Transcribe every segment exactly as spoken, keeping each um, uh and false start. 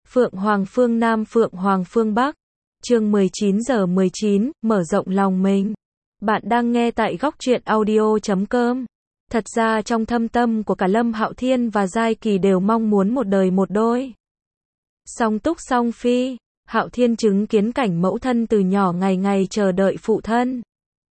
Phượng Hoàng phương Nam Phượng Hoàng phương Bắc. Chương mười chín giờ mười chín, mở rộng lòng mình. Bạn đang nghe tại góc truyện audio chấm com. Thật ra trong thâm tâm của cả Lâm Hạo Thiên và Giai Kỳ đều mong muốn một đời một đôi. Song túc song phi, Hạo Thiên chứng kiến cảnh mẫu thân từ nhỏ ngày ngày chờ đợi phụ thân.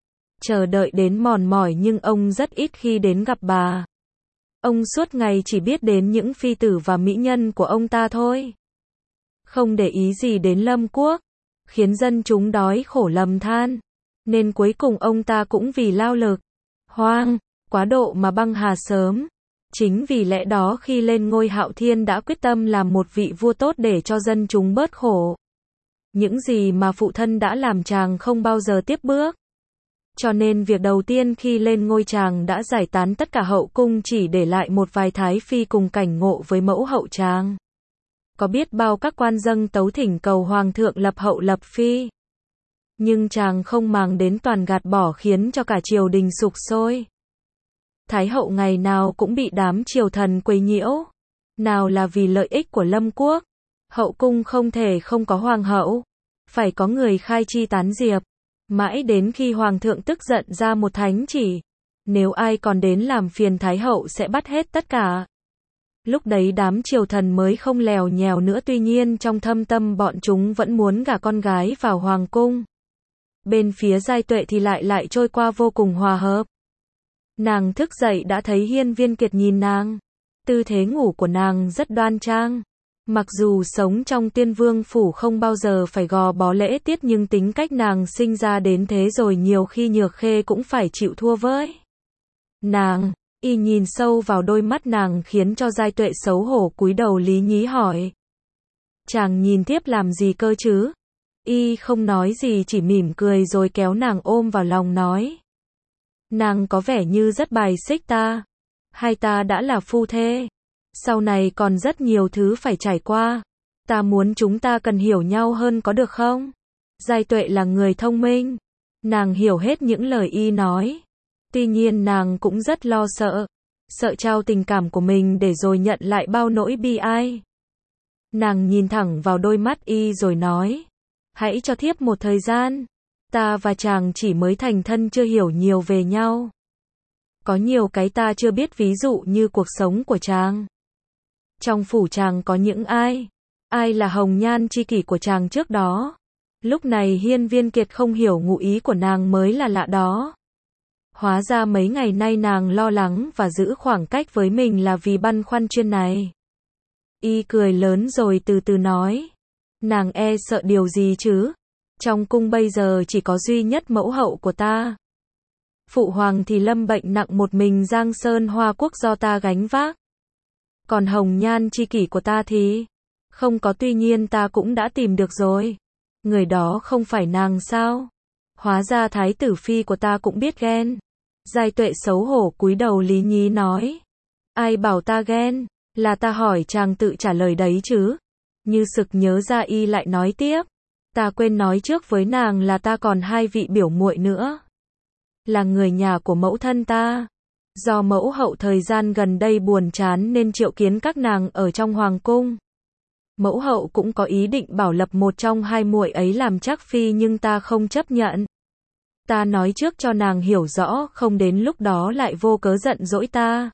Chờ đợi đến mòn mỏi nhưng ông rất ít khi đến gặp bà. Ông suốt ngày chỉ biết đến những phi tử và mỹ nhân của ông ta thôi. Không để ý gì đến Lâm Quốc, khiến dân chúng đói khổ lầm than. Nên cuối cùng ông ta cũng vì lao lực, hoang, quá độ mà băng hà sớm. Chính vì lẽ đó khi lên ngôi Hạo Thiên đã quyết tâm làm một vị vua tốt để cho dân chúng bớt khổ. Những gì mà phụ thân đã làm chàng không bao giờ tiếp bước. Cho nên việc đầu tiên khi lên ngôi chàng đã giải tán tất cả hậu cung, chỉ để lại một vài thái phi cùng cảnh ngộ với mẫu hậu chàng. Có biết bao các quan dâng tấu thỉnh cầu hoàng thượng lập hậu lập phi. Nhưng chàng không màng đến, toàn gạt bỏ, khiến cho cả triều đình sục sôi. Thái hậu ngày nào cũng bị đám triều thần quấy nhiễu. Nào là vì lợi ích của Lâm Quốc, hậu cung không thể không có hoàng hậu, phải có người khai chi tán diệp. Mãi đến khi hoàng thượng tức giận ra một thánh chỉ, nếu ai còn đến làm phiền thái hậu sẽ bắt hết tất cả. Lúc đấy đám triều thần mới không lèo nhèo nữa, tuy nhiên trong thâm tâm bọn chúng vẫn muốn gả con gái vào hoàng cung. Bên phía Giai Tuệ thì lại lại trôi qua vô cùng hòa hợp. Nàng thức dậy đã thấy Hiên Viên Kiệt nhìn nàng. Tư thế ngủ của nàng rất đoan trang. Mặc dù sống trong Tiên Vương phủ không bao giờ phải gò bó lễ tiết, nhưng tính cách nàng sinh ra đến thế rồi, nhiều khi Nhược Khê cũng phải chịu thua với nàng. Y nhìn sâu vào đôi mắt nàng khiến cho Giai Tuệ xấu hổ cúi đầu lý nhí hỏi: chàng nhìn thiếp làm gì cơ chứ? Y không nói gì, chỉ mỉm cười rồi kéo nàng ôm vào lòng nói: nàng có vẻ như rất bài xích ta. Hai ta đã là phu thê, sau này còn rất nhiều thứ phải trải qua. Ta muốn chúng ta cần hiểu nhau hơn, có được không? Giai Tuệ là người thông minh, nàng hiểu hết những lời y nói. Tuy nhiên nàng cũng rất lo sợ, sợ trao tình cảm của mình để rồi nhận lại bao nỗi bi ai. Nàng nhìn thẳng vào đôi mắt y rồi nói: hãy cho thiếp một thời gian. Ta và chàng chỉ mới thành thân, chưa hiểu nhiều về nhau. Có nhiều cái ta chưa biết, ví dụ như cuộc sống của chàng. Trong phủ chàng có những ai? Ai là hồng nhan tri kỷ của chàng trước đó? Lúc này Hiên Viên Kiệt không hiểu ngụ ý của nàng mới là lạ đó. Hóa ra mấy ngày nay nàng lo lắng và giữ khoảng cách với mình là vì băn khoăn chuyện này. Y cười lớn rồi từ từ nói: nàng e sợ điều gì chứ? Trong cung bây giờ chỉ có duy nhất mẫu hậu của ta. Phụ hoàng thì lâm bệnh nặng, một mình Giang Sơn Hoa Quốc do ta gánh vác. Còn hồng nhan tri kỷ của ta thì không có, tuy nhiên ta cũng đã tìm được rồi. Người đó không phải nàng sao? Hóa ra thái tử phi của ta cũng biết ghen. Giai Tuệ xấu hổ cúi đầu lý nhí nói: ai bảo ta ghen? Là ta hỏi chàng tự trả lời đấy chứ. Như sực nhớ ra, y lại nói tiếp: ta quên nói trước với nàng là ta còn hai vị biểu muội nữa, là người nhà của mẫu thân ta. Do mẫu hậu thời gian gần đây buồn chán nên triệu kiến các nàng ở trong hoàng cung. Mẫu hậu cũng có ý định bảo lập một trong hai muội ấy làm trác phi, nhưng ta không chấp nhận. Ta nói trước cho nàng hiểu rõ, không đến lúc đó lại vô cớ giận dỗi ta.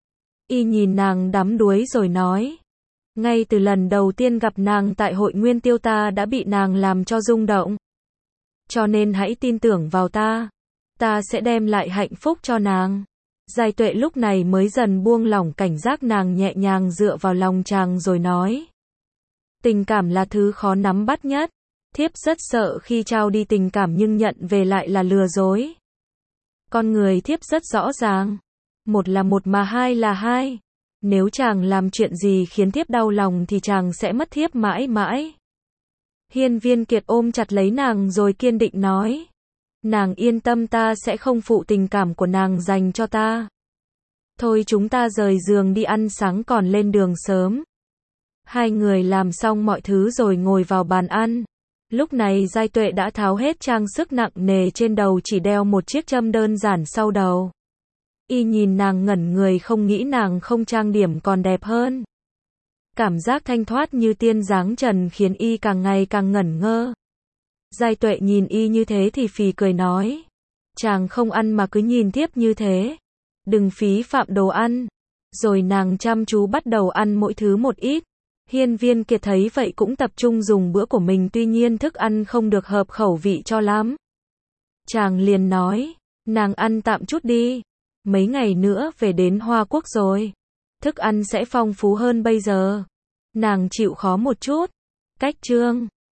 Y nhìn nàng đắm đuối rồi nói: ngay từ lần đầu tiên gặp nàng tại hội Nguyên Tiêu, ta đã bị nàng làm cho rung động. Cho nên hãy tin tưởng vào ta. Ta sẽ đem lại hạnh phúc cho nàng. Giai Tuệ lúc này mới dần buông lỏng cảnh giác, nàng nhẹ nhàng dựa vào lòng chàng rồi nói: tình cảm là thứ khó nắm bắt nhất. Thiếp rất sợ khi trao đi tình cảm nhưng nhận về lại là lừa dối. Con người thiếp rất rõ ràng. Một là một mà hai là hai. Nếu chàng làm chuyện gì khiến thiếp đau lòng thì chàng sẽ mất thiếp mãi mãi. Hiên Viên Kiệt ôm chặt lấy nàng rồi kiên định nói: nàng yên tâm, ta sẽ không phụ tình cảm của nàng dành cho ta. Thôi chúng ta rời giường đi ăn sáng còn lên đường sớm. Hai người làm xong mọi thứ rồi ngồi vào bàn ăn. Lúc này Giai Tuệ đã tháo hết trang sức nặng nề trên đầu, chỉ đeo một chiếc châm đơn giản sau đầu. Y nhìn nàng ngẩn người, không nghĩ nàng không trang điểm còn đẹp hơn. Cảm giác thanh thoát như tiên dáng trần khiến y càng ngày càng ngẩn ngơ. Giai Tuệ nhìn y như thế thì phì cười nói. Chàng không ăn mà cứ nhìn tiếp như thế. Đừng phí phạm đồ ăn. Rồi nàng chăm chú bắt đầu ăn mỗi thứ một ít. Hiên Viên Kiệt thấy vậy cũng tập trung dùng bữa của mình, tuy nhiên thức ăn không được hợp khẩu vị cho lắm. Chàng liền nói, nàng ăn tạm chút đi. Mấy ngày nữa về đến Hoa Quốc rồi. Thức ăn sẽ phong phú hơn bây giờ. Nàng chịu khó một chút. Cách chương